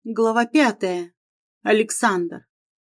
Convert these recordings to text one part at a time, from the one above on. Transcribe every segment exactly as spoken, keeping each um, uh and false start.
Глава пятая. Александр.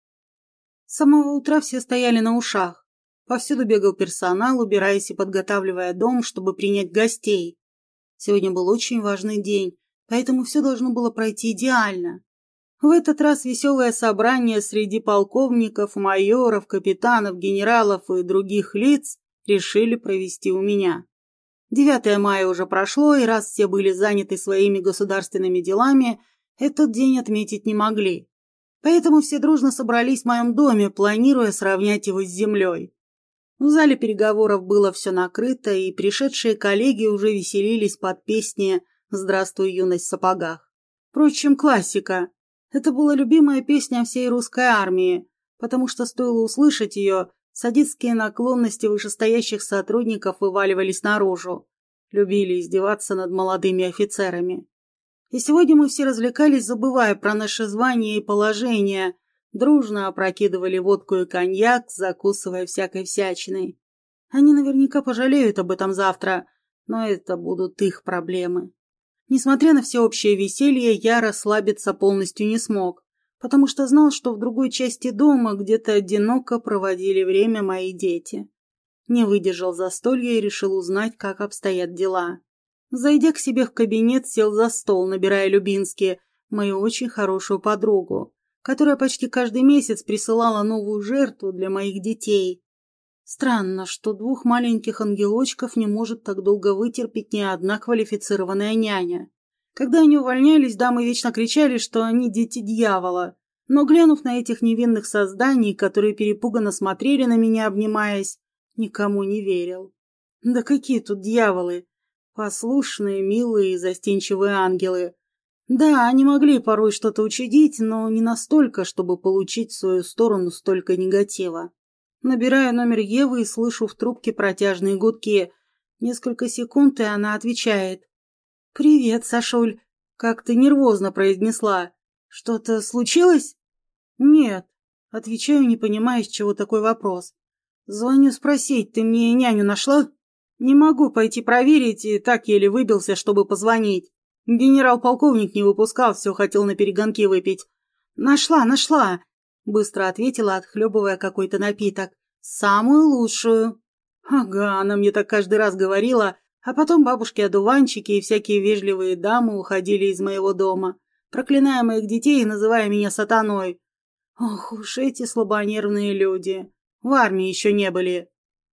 С самого утра все стояли на ушах. Повсюду бегал персонал, убираясь и подготавливая дом, чтобы принять гостей. Сегодня был очень важный день, поэтому все должно было пройти идеально. В этот раз веселое собрание среди полковников, майоров, капитанов, генералов и других лиц решили провести у меня. девятое мая уже прошло, и раз все были заняты своими государственными делами, этот день отметить не могли. Поэтому все дружно собрались в моем доме, планируя сравнять его с землей. В зале переговоров было все накрыто, и пришедшие коллеги уже веселились под песни «Здравствуй, юность в сапогах». Впрочем, классика. Это была любимая песня всей русской армии, потому что стоило услышать ее, садистские наклонности вышестоящих сотрудников вываливались наружу. Любили издеваться над молодыми офицерами. И сегодня мы все развлекались, забывая про наше звание и положение, дружно опрокидывали водку и коньяк, закусывая всякой всячиной. Они наверняка пожалеют об этом завтра, но это будут их проблемы. Несмотря на всеобщее веселье, я расслабиться полностью не смог, потому что знал, что в другой части дома где-то одиноко проводили время мои дети. Не выдержал застолья и решил узнать, как обстоят дела. Зайдя к себе в кабинет, сел за стол, набирая Любински, мою очень хорошую подругу, которая почти каждый месяц присылала новую жертву для моих детей. Странно, что двух маленьких ангелочков не может так долго вытерпеть ни одна квалифицированная няня. Когда они увольнялись, дамы вечно кричали, что они дети дьявола. Но, глянув на этих невинных созданий, которые перепуганно смотрели на меня, обнимаясь, никому не верил. Да какие тут дьяволы! Послушные, милые и застенчивые ангелы. Да, они могли порой что-то учудить, но не настолько, чтобы получить в свою сторону столько негатива. Набираю номер Евы и слышу в трубке протяжные гудки. Несколько секунд, и она отвечает. «Привет, Сашуль», — как-то нервозно произнесла. «Что-то случилось?» «Нет», — отвечаю, не понимая, с чего такой вопрос. «Звоню спросить, ты мне няню нашла?» «Не могу пойти проверить, и так еле выбился, чтобы позвонить. Генерал-полковник не выпускал, все хотел на перегонки выпить». «Нашла, нашла», — быстро ответила, отхлебывая какой-то напиток. «Самую лучшую». «Ага, она мне так каждый раз говорила, а потом бабушки-одуванчики и всякие вежливые дамы уходили из моего дома, проклиная моих детей и называя меня сатаной. Ох уж эти слабонервные люди. В армии еще не были».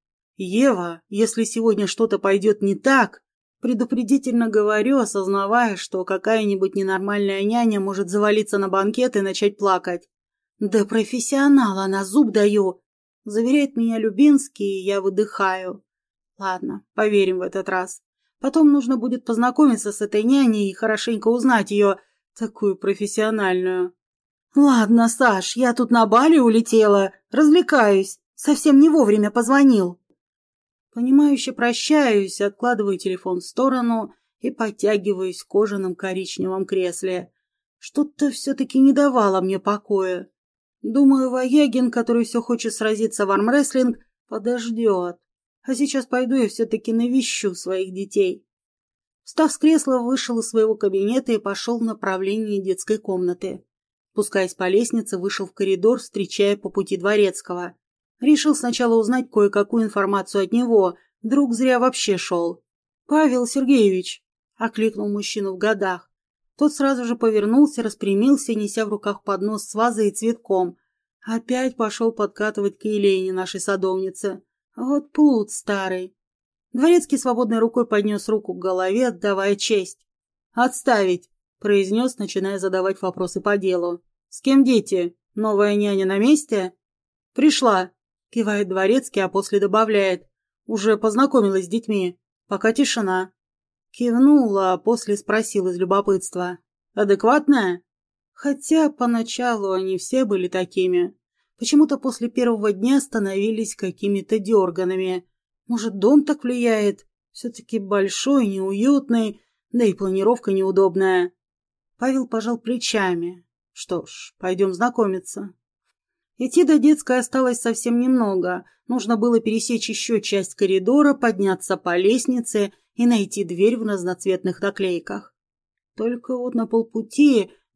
«Ева, если сегодня что-то пойдет не так», предупредительно говорю, осознавая, что какая-нибудь ненормальная няня может завалиться на банкет и начать плакать. «Да профессионал, она зуб даю», — заверяет меня Любинский, и я выдыхаю. Ладно, поверим в этот раз. Потом нужно будет познакомиться с этой няней и хорошенько узнать ее, такую профессиональную. «Ладно, Саш, я тут на Бали улетела, развлекаюсь, совсем не вовремя позвонил». Понимающе прощаюсь, откладываю телефон в сторону и подтягиваюсь в кожаном коричневом кресле. Что-то все-таки не давало мне покоя. Думаю, Воягин, который все хочет сразиться в армрестлинг, подождет. А сейчас пойду и все-таки навещу своих детей. Встав с кресла, вышел из своего кабинета и пошел в направлении детской комнаты. Спускаясь по лестнице, вышел в коридор, встречая по пути Дворецкого. Решил сначала узнать кое-какую информацию от него, вдруг зря вообще шел. «Павел Сергеевич!» — окликнул мужчину в годах. Тот сразу же повернулся, распрямился, неся в руках поднос с вазой и цветком. Опять пошел подкатывать к Елене, нашей садовнице. Вот плут старый. Дворецкий свободной рукой поднес руку к голове, отдавая честь. «Отставить!» — произнес, начиная задавать вопросы по делу. «С кем дети? Новая няня на месте?» «Пришла!» — кивает Дворецкий, а после добавляет. «Уже познакомилась с детьми. Пока тишина». Кивнула, а после спросил из любопытства. «Адекватная?» Хотя поначалу они все были такими. Почему-то после первого дня становились какими-то дерганными. Может, дом так влияет? Все-таки большой, неуютный, да и планировка неудобная. Павел пожал плечами. Что ж, пойдем знакомиться. Идти до детской осталось совсем немного. Нужно было пересечь еще часть коридора, подняться по лестнице и найти дверь в разноцветных наклейках. Только вот на полпути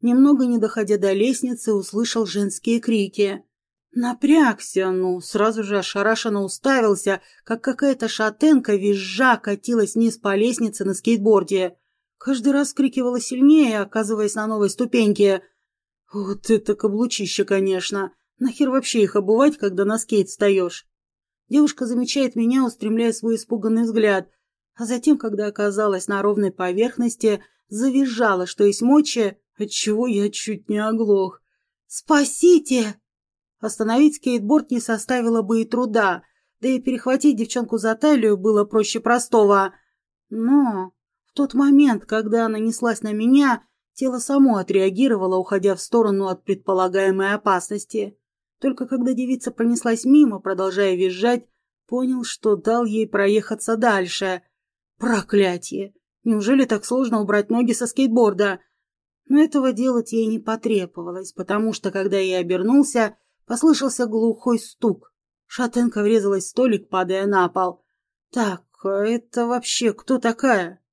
Немного не доходя до лестницы, услышал женские крики. Напрягся, ну, сразу же ошарашенно уставился, как какая-то шатенка визжа катилась вниз по лестнице на скейтборде. Каждый раз крикивала сильнее, оказываясь на новой ступеньке. Вот это каблучище, конечно. Нахер вообще их обувать, когда на скейт встаешь? Девушка замечает меня, устремляя свой испуганный взгляд, а затем, когда оказалась на ровной поверхности, завизжала, что есть мочи, отчего я чуть не оглох. «Спасите!» Остановить скейтборд не составило бы и труда, да и перехватить девчонку за талию было проще простого. Но в тот момент, когда она неслась на меня, тело само отреагировало, уходя в сторону от предполагаемой опасности. Только когда девица пронеслась мимо, продолжая визжать, понял, что дал ей проехаться дальше. Проклятие! Неужели так сложно убрать ноги со скейтборда? Но этого делать ей не потребовалось, потому что, когда я обернулся, послышался глухой стук. Шатенка врезалась в столик, падая на пол. «Так, это вообще кто такая?»